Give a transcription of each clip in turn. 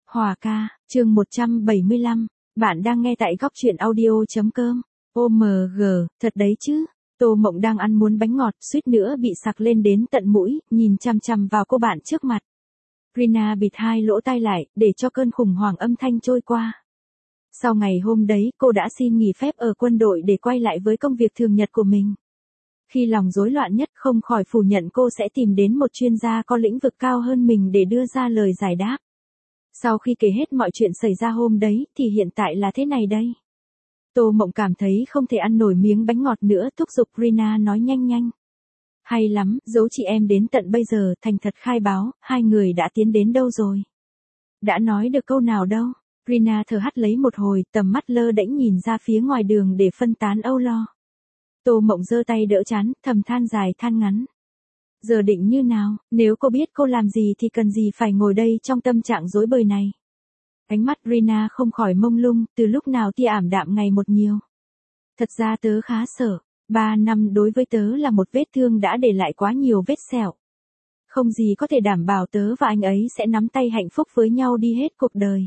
Hòa ca, chương 175, bạn đang nghe tại góc truyện audio.com. OMG, thật đấy chứ. Tô Mộng đang ăn muốn bánh ngọt, suýt nữa bị sặc lên đến tận mũi, nhìn chằm chằm vào cô bạn trước mặt. Rina bịt hai lỗ tai lại, để cho cơn khủng hoảng âm thanh trôi qua. Sau ngày hôm đấy, cô đã xin nghỉ phép ở quân đội để quay lại với công việc thường nhật của mình. Khi lòng rối loạn nhất không khỏi phủ nhận cô sẽ tìm đến một chuyên gia có lĩnh vực cao hơn mình để đưa ra lời giải đáp. Sau khi kể hết mọi chuyện xảy ra hôm đấy thì hiện tại là thế này đây. Tô Mộng cảm thấy không thể ăn nổi miếng bánh ngọt nữa, thúc giục Rina nói nhanh nhanh. Hay lắm, giấu chị em đến tận bây giờ, thành thật khai báo, hai người đã tiến đến đâu rồi? Đã nói được câu nào đâu? Rina thở hắt lấy một hồi, tầm mắt lơ đễnh nhìn ra phía ngoài đường để phân tán âu lo. Tô Mộng giơ tay đỡ trán, thầm than dài than ngắn. Giờ định như nào, nếu cô biết cô làm gì thì cần gì phải ngồi đây trong tâm trạng rối bời này. Ánh mắt Rina không khỏi mông lung, từ lúc nào tia ảm đạm ngày một nhiều. Thật ra tớ khá sợ, 3 năm đối với tớ là một vết thương đã để lại quá nhiều vết sẹo. Không gì có thể đảm bảo tớ và anh ấy sẽ nắm tay hạnh phúc với nhau đi hết cuộc đời.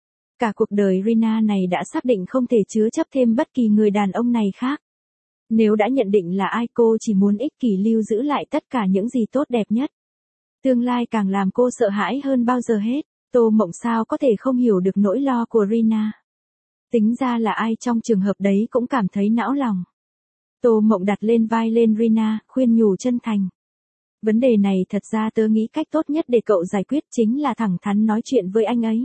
Cả cuộc đời Rina này đã xác định không thể chứa chấp thêm bất kỳ người đàn ông này khác. Nếu đã nhận định là ai, cô chỉ muốn ích kỷ lưu giữ lại tất cả những gì tốt đẹp nhất. Tương lai càng làm cô sợ hãi hơn bao giờ hết. Tô Mộng sao có thể không hiểu được nỗi lo của Rina. Tính ra là ai trong trường hợp đấy cũng cảm thấy não lòng. Tô Mộng đặt lên vai lên Rina, khuyên nhủ chân thành. Vấn đề này thật ra tớ nghĩ cách tốt nhất để cậu giải quyết chính là thẳng thắn nói chuyện với anh ấy.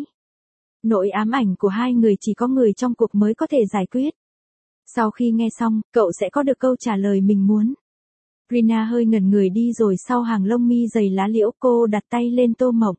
Nỗi ám ảnh của hai người chỉ có người trong cuộc mới có thể giải quyết. Sau khi nghe xong, cậu sẽ có được câu trả lời mình muốn. Rina hơi ngẩn người đi rồi sau hàng lông mi dày lá liễu cô đặt tay lên Tô Mộng.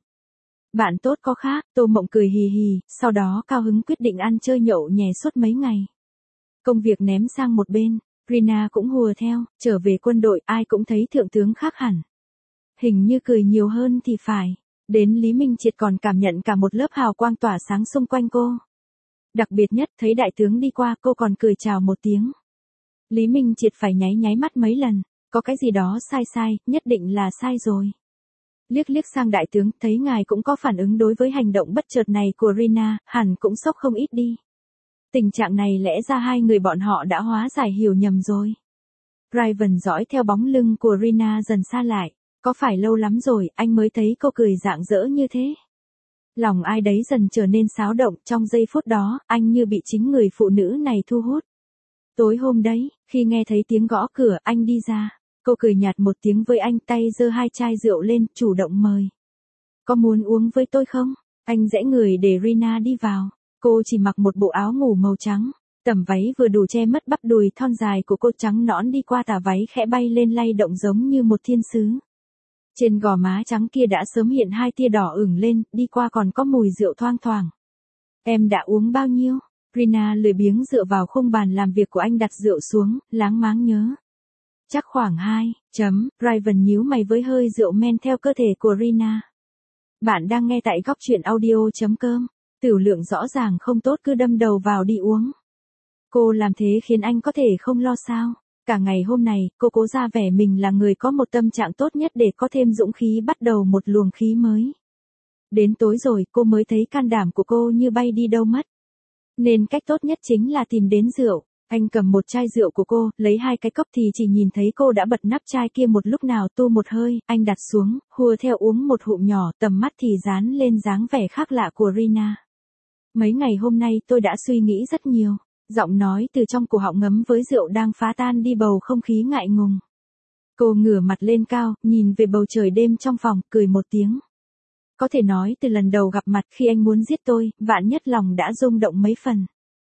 Bạn tốt có khác, Tô Mộng cười hì hì, sau đó cao hứng quyết định ăn chơi nhậu nhè suốt mấy ngày. Công việc ném sang một bên, Rina cũng hùa theo, trở về quân đội ai cũng thấy thượng tướng khác hẳn. Hình như cười nhiều hơn thì phải, đến Lý Minh Triệt còn cảm nhận cả một lớp hào quang tỏa sáng xung quanh cô. Đặc biệt nhất thấy đại tướng đi qua cô còn cười chào một tiếng. Lý Minh Triệt phải nháy nháy mắt mấy lần, có cái gì đó sai sai, nhất định là sai rồi. Liếc liếc sang đại tướng, thấy ngài cũng có phản ứng đối với hành động bất chợt này của Rina, hẳn cũng sốc không ít đi. Tình trạng này lẽ ra hai người bọn họ đã hóa giải hiểu nhầm rồi. Raven dõi theo bóng lưng của Rina dần xa lại, có phải lâu lắm rồi anh mới thấy cô cười rạng rỡ như thế? Lòng ai đấy dần trở nên xáo động, trong giây phút đó, anh như bị chính người phụ nữ này thu hút. Tối hôm đấy, khi nghe thấy tiếng gõ cửa, anh đi ra. Cô cười nhạt một tiếng với anh, tay giơ hai chai rượu lên, chủ động mời. Có muốn uống với tôi không? Anh rẽ người để Rina đi vào. Cô chỉ mặc một bộ áo ngủ màu trắng. Tầm váy vừa đủ che mất bắp đùi thon dài của cô, trắng nõn đi qua tà váy khẽ bay lên lay động giống như một thiên sứ. Trên gò má trắng kia đã sớm hiện hai tia đỏ ửng lên, đi qua còn có mùi rượu thoang thoảng. Em đã uống bao nhiêu? Rina lười biếng dựa vào khung bàn làm việc của anh đặt rượu xuống, láng máng nhớ. Chắc khoảng 2. Raven nhíu mày với hơi rượu men theo cơ thể của Rina. Bạn đang nghe tại góc truyện audio.com. Tửu lượng rõ ràng không tốt cứ đâm đầu vào đi uống. Cô làm thế khiến anh có thể không lo sao. Cả ngày hôm này, cô cố ra vẻ mình là người có một tâm trạng tốt nhất để có thêm dũng khí bắt đầu một luồng khí mới. Đến tối rồi cô mới thấy can đảm của cô như bay đi đâu mất. Nên cách tốt nhất chính là tìm đến rượu. Anh cầm một chai rượu của cô, lấy hai cái cốc thì chỉ nhìn thấy cô đã bật nắp chai kia một lúc nào tu một hơi, anh đặt xuống, hùa theo uống một hụm nhỏ, tầm mắt thì dán lên dáng vẻ khác lạ của Rina. Mấy ngày hôm nay tôi đã suy nghĩ rất nhiều, giọng nói từ trong cổ họng ngấm với rượu đang phá tan đi bầu không khí ngại ngùng. Cô ngửa mặt lên cao, nhìn về bầu trời đêm trong phòng, cười một tiếng. Có thể nói từ lần đầu gặp mặt khi anh muốn giết tôi, vạn nhất lòng đã rung động mấy phần.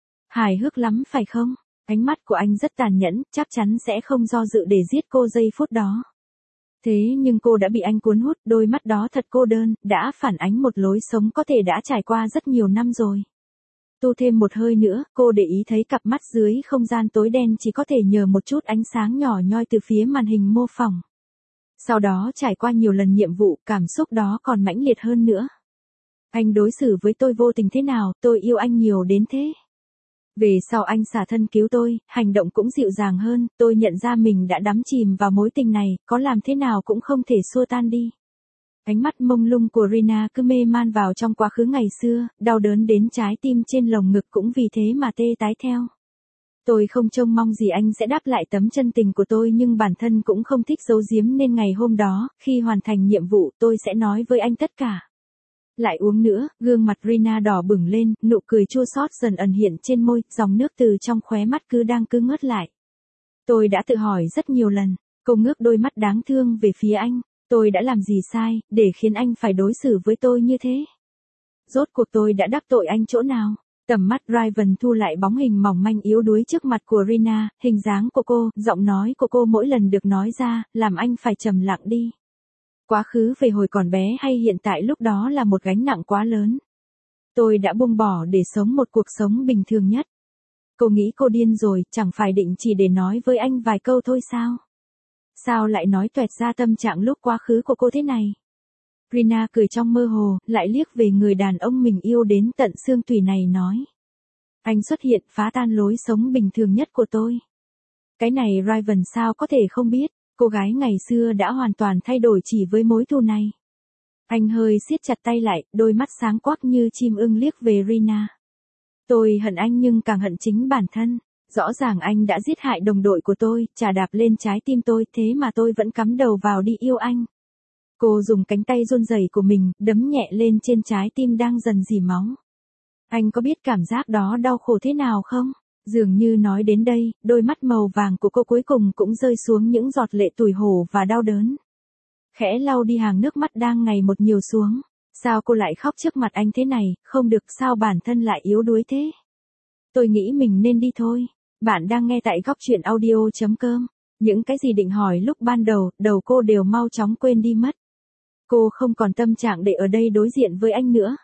Hài hước lắm phải không? Ánh mắt của anh rất tàn nhẫn, chắc chắn sẽ không do dự để giết cô giây phút đó. Thế nhưng cô đã bị anh cuốn hút, đôi mắt đó thật cô đơn, đã phản ánh một lối sống có thể đã trải qua rất nhiều năm rồi. Tu thêm một hơi nữa, cô để ý thấy cặp mắt dưới không gian tối đen chỉ có thể nhờ một chút ánh sáng nhỏ nhoi từ phía màn hình mô phỏng. Sau đó trải qua nhiều lần nhiệm vụ, cảm xúc đó còn mãnh liệt hơn nữa. Anh đối xử với tôi vô tình thế nào, tôi yêu anh nhiều đến thế. Về sau anh xả thân cứu tôi, hành động cũng dịu dàng hơn, tôi nhận ra mình đã đắm chìm vào mối tình này, có làm thế nào cũng không thể xua tan đi. Ánh mắt mông lung của Rina cứ mê man vào trong quá khứ ngày xưa, đau đớn đến trái tim trên lồng ngực cũng vì thế mà tê tái theo. Tôi không trông mong gì anh sẽ đáp lại tấm chân tình của tôi nhưng bản thân cũng không thích giấu giếm nên ngày hôm đó, khi hoàn thành nhiệm vụ tôi sẽ nói với anh tất cả. Lại uống nữa, gương mặt Rina đỏ bừng lên, nụ cười chua xót dần ẩn hiện trên môi, dòng nước từ trong khóe mắt cứ ngớt lại. Tôi đã tự hỏi rất nhiều lần, cô ngước đôi mắt đáng thương về phía anh, tôi đã làm gì sai, để khiến anh phải đối xử với tôi như thế? Rốt cuộc tôi đã đắc tội anh chỗ nào? Tầm mắt Raven thu lại bóng hình mỏng manh yếu đuối trước mặt của Rina, hình dáng của cô, giọng nói của cô mỗi lần được nói ra, làm anh phải trầm lặng đi. Quá khứ về hồi còn bé hay hiện tại lúc đó là một gánh nặng quá lớn. Tôi đã buông bỏ để sống một cuộc sống bình thường nhất. Cô nghĩ cô điên rồi, chẳng phải định chỉ để nói với anh vài câu thôi sao? Sao lại nói toẹt ra tâm trạng lúc quá khứ của cô thế này? Rina cười trong mơ hồ, lại liếc về người đàn ông mình yêu đến tận xương tủy này nói. Anh xuất hiện phá tan lối sống bình thường nhất của tôi. Cái này Raven sao có thể không biết, cô gái ngày xưa đã hoàn toàn thay đổi chỉ với mối thù này. Anh hơi siết chặt tay lại, đôi mắt sáng quắc như chim ưng liếc về Rina. Tôi hận anh nhưng càng hận chính bản thân. Rõ ràng anh đã giết hại đồng đội của tôi, chà đạp lên trái tim tôi, thế mà tôi vẫn cắm đầu vào đi yêu anh. Cô dùng cánh tay run rẩy của mình, đấm nhẹ lên trên trái tim đang dần rỉ máu. Anh có biết cảm giác đó đau khổ thế nào không? Dường như nói đến đây, đôi mắt màu vàng của cô cuối cùng cũng rơi xuống những giọt lệ tủi hổ và đau đớn. Khẽ lau đi hàng nước mắt đang ngày một nhiều xuống. Sao cô lại khóc trước mặt anh thế này, không được sao bản thân lại yếu đuối thế? Tôi nghĩ mình nên đi thôi. Bạn đang nghe tại góc chuyện audio.com. Những cái gì định hỏi lúc ban đầu cô đều mau chóng quên đi mất. Cô không còn tâm trạng để ở đây đối diện với anh nữa.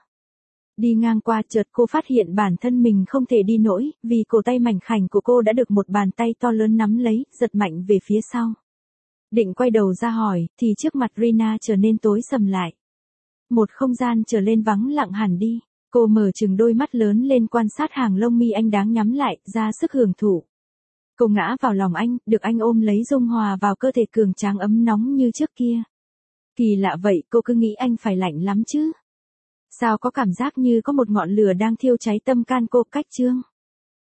Đi ngang qua chợt cô phát hiện bản thân mình không thể đi nổi, vì cổ tay mảnh khảnh của cô đã được một bàn tay to lớn nắm lấy, giật mạnh về phía sau. Định quay đầu ra hỏi, thì trước mặt Rina trở nên tối sầm lại. Một không gian trở lên vắng lặng hẳn đi. Cô mở trừng đôi mắt lớn lên quan sát hàng lông mi anh đáng nhắm lại, ra sức hưởng thụ. Cô ngã vào lòng anh, được anh ôm lấy dung hòa vào cơ thể cường tráng ấm nóng như trước kia. Kỳ lạ vậy, cô cứ nghĩ anh phải lạnh lắm chứ. Sao có cảm giác như có một ngọn lửa đang thiêu cháy tâm can cô cách chương.